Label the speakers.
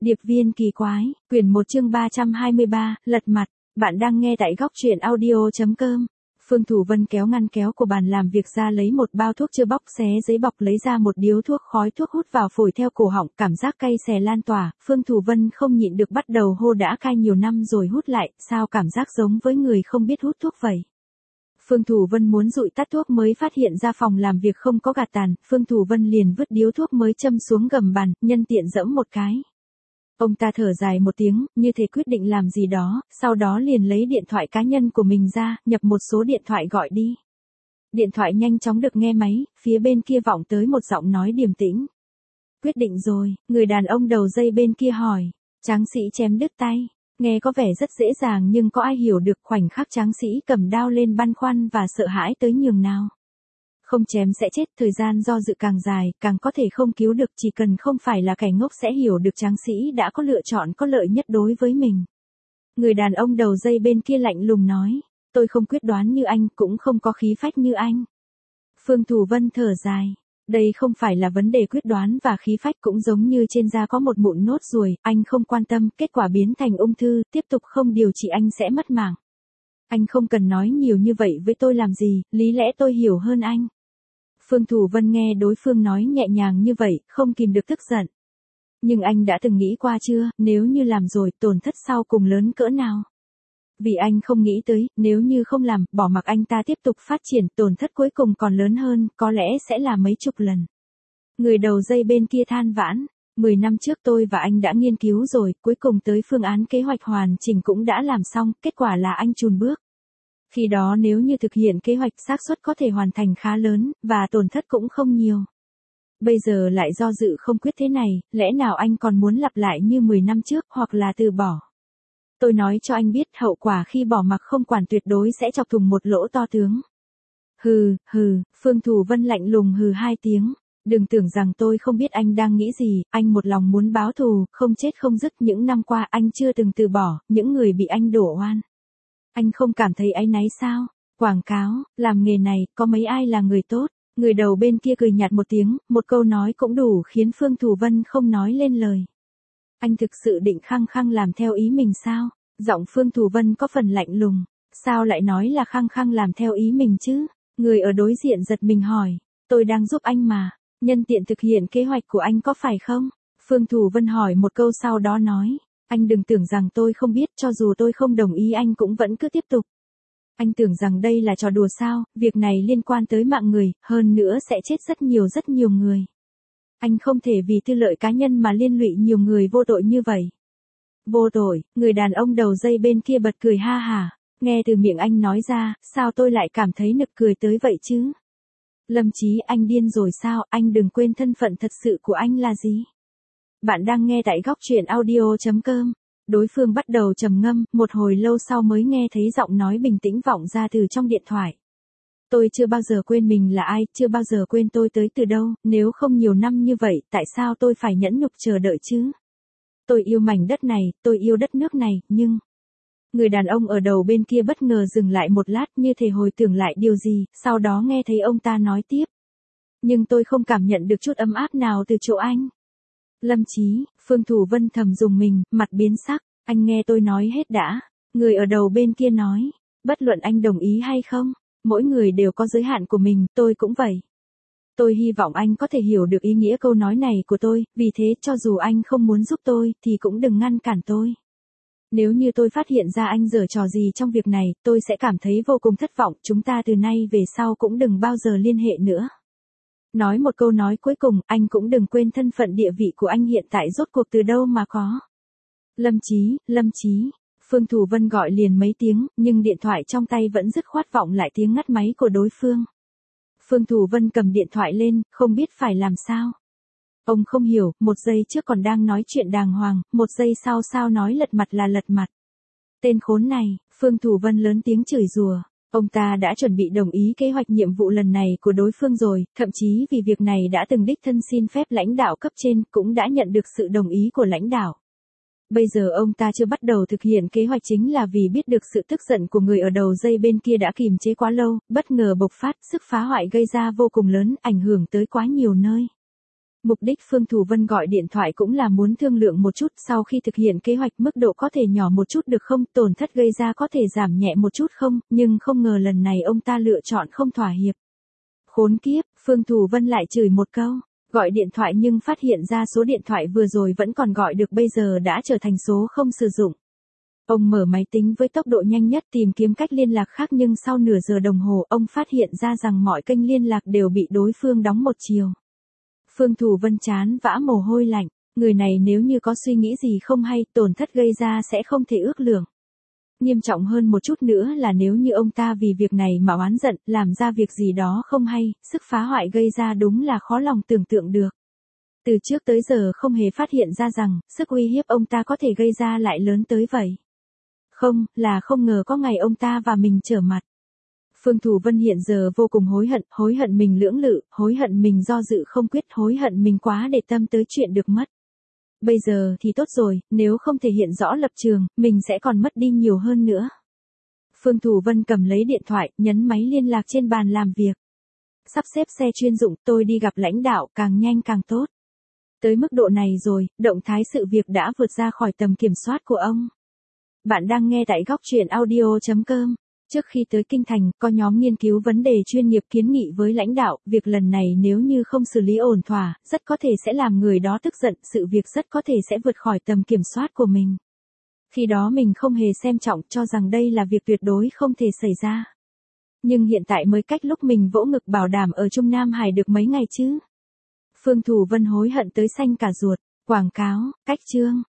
Speaker 1: Điệp viên kỳ quái, quyển 1 chương 323, lật mặt, bạn đang nghe tại góc truyện audio.com. Phương Thủ Vân kéo ngăn kéo của bàn làm việc ra lấy một bao thuốc chưa bóc xé giấy bọc lấy ra một điếu thuốc khói thuốc hút vào phổi theo cổ họng, cảm giác cay xè lan tỏa, Phương Thủ Vân không nhịn được bắt đầu hô đã cai nhiều năm rồi hút lại, sao cảm giác giống với người không biết hút thuốc vậy. Phương Thủ Vân muốn dụi tắt thuốc mới phát hiện ra phòng làm việc không có gạt tàn, Phương Thủ Vân liền vứt điếu thuốc mới châm xuống gầm bàn, nhân tiện giẫm một cái. Ông ta thở dài một tiếng, như thể quyết định làm gì đó, sau đó liền lấy điện thoại cá nhân của mình ra, nhập một số điện thoại gọi đi. Điện thoại nhanh chóng được nghe máy, phía bên kia vọng tới một giọng nói điềm tĩnh. Quyết định rồi, người đàn ông đầu dây bên kia hỏi. Tráng sĩ chém đứt tay. Nghe có vẻ rất dễ dàng nhưng có ai hiểu được khoảnh khắc tráng sĩ cầm đao lên băn khoăn và sợ hãi tới nhường nào. Không chém sẽ chết, thời gian do dự càng dài, càng có thể không cứu được, chỉ cần không phải là kẻ ngốc sẽ hiểu được tráng sĩ đã có lựa chọn có lợi nhất đối với mình. Người đàn ông đầu dây bên kia lạnh lùng nói, tôi không quyết đoán như anh, cũng không có khí phách như anh. Phương Thủ Vân thở dài, đây không phải là vấn đề quyết đoán và khí phách, cũng giống như trên da có một mụn nốt ruồi, anh không quan tâm, kết quả biến thành ung thư, tiếp tục không điều trị anh sẽ mất mạng. Anh không cần nói nhiều như vậy với tôi làm gì, lý lẽ tôi hiểu hơn anh. Phương Thủ Vân nghe đối phương nói nhẹ nhàng như vậy, không kìm được tức giận. Nhưng anh đã từng nghĩ qua chưa, nếu như làm rồi, tổn thất sau cùng lớn cỡ nào? Vì anh không nghĩ tới, nếu như không làm, bỏ mặc anh ta tiếp tục phát triển, tổn thất cuối cùng còn lớn hơn, có lẽ sẽ là mấy chục lần. Người đầu dây bên kia than vãn, 10 năm trước tôi và anh đã nghiên cứu rồi, cuối cùng tới phương án kế hoạch hoàn chỉnh cũng đã làm xong, kết quả là anh chùn bước. Khi đó nếu như thực hiện kế hoạch, xác suất có thể hoàn thành khá lớn, và tổn thất cũng không nhiều. Bây giờ lại do dự không quyết thế này, lẽ nào anh còn muốn lặp lại như 10 năm trước, hoặc là từ bỏ? Tôi nói cho anh biết, hậu quả khi bỏ mặc không quản tuyệt đối sẽ chọc thủng một lỗ to tướng. Hừ, Phương Thủ Vân lạnh lùng hừ 2 tiếng. Đừng tưởng rằng tôi không biết anh đang nghĩ gì, anh một lòng muốn báo thù, không chết không dứt, những năm qua anh chưa từng từ bỏ, những người bị anh đổ oan. Anh không cảm thấy áy náy sao? Quảng cáo, làm nghề này, có mấy ai là người tốt? Người đầu bên kia cười nhạt một tiếng, một câu nói cũng đủ khiến Phương Thủ Vân không nói lên lời. Anh thực sự định khăng khăng làm theo ý mình sao? Giọng Phương Thủ Vân có phần lạnh lùng. Sao lại nói là khăng khăng làm theo ý mình chứ? Người ở đối diện giật mình hỏi. Tôi đang giúp anh mà. Nhân tiện thực hiện kế hoạch của anh có phải không? Phương Thủ Vân hỏi một câu sau đó nói. Anh đừng tưởng rằng tôi không biết, cho dù tôi không đồng ý anh cũng vẫn cứ tiếp tục. Anh tưởng rằng đây là trò đùa sao, việc này liên quan tới mạng người, hơn nữa sẽ chết rất nhiều người. Anh không thể vì tư lợi cá nhân mà liên lụy nhiều người vô tội như vậy. Vô tội, người đàn ông đầu dây bên kia bật cười ha hả, nghe từ miệng anh nói ra, sao tôi lại cảm thấy nực cười tới vậy chứ? Lâm Chí, anh điên rồi sao, anh đừng quên thân phận thật sự của anh là gì? Bạn đang nghe tại góc truyện audio.com. Đối phương bắt đầu trầm ngâm, một hồi lâu sau mới nghe thấy giọng nói bình tĩnh vọng ra từ trong điện thoại. Tôi chưa bao giờ quên mình là ai, chưa bao giờ quên tôi tới từ đâu, nếu không nhiều năm như vậy, tại sao tôi phải nhẫn nhục chờ đợi chứ? Tôi yêu mảnh đất này, tôi yêu đất nước này, nhưng... Người đàn ông ở đầu bên kia bất ngờ dừng lại một lát như thể hồi tưởng lại điều gì, sau đó nghe thấy ông ta nói tiếp. Nhưng tôi không cảm nhận được chút ấm áp nào từ chỗ anh. Lâm Chí, Phương Thủ Vân thầm dùng mình, mặt biến sắc, anh nghe tôi nói hết đã. Người ở đầu bên kia nói, bất luận anh đồng ý hay không, mỗi người đều có giới hạn của mình, tôi cũng vậy. Tôi hy vọng anh có thể hiểu được ý nghĩa câu nói này của tôi, vì thế cho dù anh không muốn giúp tôi, thì cũng đừng ngăn cản tôi. Nếu như tôi phát hiện ra anh giở trò gì trong việc này, tôi sẽ cảm thấy vô cùng thất vọng, chúng ta từ nay về sau cũng đừng bao giờ liên hệ nữa. Nói một câu nói cuối cùng, anh cũng đừng quên thân phận địa vị của anh hiện tại rốt cuộc từ đâu mà có. Lâm Chí, Phương Thủ Vân gọi liền mấy tiếng, nhưng điện thoại trong tay vẫn dứt khoát vọng lại tiếng ngắt máy của đối phương. Phương Thủ Vân cầm điện thoại lên, không biết phải làm sao. Ông không hiểu, một giây trước còn đang nói chuyện đàng hoàng, một giây sau sao nói lật mặt là lật mặt. Tên khốn này, Phương Thủ Vân lớn tiếng chửi rủa. Ông ta đã chuẩn bị đồng ý kế hoạch nhiệm vụ lần này của đối phương rồi, thậm chí vì việc này đã từng đích thân xin phép lãnh đạo cấp trên, cũng đã nhận được sự đồng ý của lãnh đạo. Bây giờ ông ta chưa bắt đầu thực hiện kế hoạch chính là vì biết được sự tức giận của người ở đầu dây bên kia đã kìm chế quá lâu, bất ngờ bộc phát, sức phá hoại gây ra vô cùng lớn, ảnh hưởng tới quá nhiều nơi. Mục đích Phương Thủ Vân gọi điện thoại cũng là muốn thương lượng một chút, sau khi thực hiện kế hoạch mức độ có thể nhỏ một chút được không, tổn thất gây ra có thể giảm nhẹ một chút không, nhưng không ngờ lần này ông ta lựa chọn không thỏa hiệp. Khốn kiếp, Phương Thủ Vân lại chửi một câu, gọi điện thoại nhưng phát hiện ra số điện thoại vừa rồi vẫn còn gọi được bây giờ đã trở thành số không sử dụng. Ông mở máy tính với tốc độ nhanh nhất tìm kiếm cách liên lạc khác nhưng sau nửa giờ đồng hồ ông phát hiện ra rằng mọi kênh liên lạc đều bị đối phương đóng một chiều. Phương Thủ Vân chán vã mồ hôi lạnh, người này nếu như có suy nghĩ gì không hay, tổn thất gây ra sẽ không thể ước lượng. Nghiêm trọng hơn một chút nữa là nếu như ông ta vì việc này mà oán giận, làm ra việc gì đó không hay, sức phá hoại gây ra đúng là khó lòng tưởng tượng được. Từ trước tới giờ không hề phát hiện ra rằng, sức uy hiếp ông ta có thể gây ra lại lớn tới vậy. Không ngờ có ngày ông ta và mình trở mặt. Phương Thủ Vân hiện giờ vô cùng hối hận mình lưỡng lự, hối hận mình do dự không quyết, hối hận mình quá để tâm tới chuyện được mất. Bây giờ thì tốt rồi, nếu không thể hiện rõ lập trường, mình sẽ còn mất đi nhiều hơn nữa. Phương Thủ Vân cầm lấy điện thoại, nhấn máy liên lạc trên bàn làm việc. Sắp xếp xe chuyên dụng, tôi đi gặp lãnh đạo, càng nhanh càng tốt. Tới mức độ này rồi, động thái sự việc đã vượt ra khỏi tầm kiểm soát của ông. Bạn đang nghe tại góc truyện audio.com. Trước khi tới Kinh Thành, có nhóm nghiên cứu vấn đề chuyên nghiệp kiến nghị với lãnh đạo, việc lần này nếu như không xử lý ổn thỏa, rất có thể sẽ làm người đó tức giận, sự việc rất có thể sẽ vượt khỏi tầm kiểm soát của mình. Khi đó mình không hề xem trọng, cho rằng đây là việc tuyệt đối không thể xảy ra. Nhưng hiện tại mới cách lúc mình vỗ ngực bảo đảm ở Trung Nam Hải được mấy ngày chứ. Phương Thủ Vân hối hận tới xanh cả ruột. Quảng cáo, cách chương.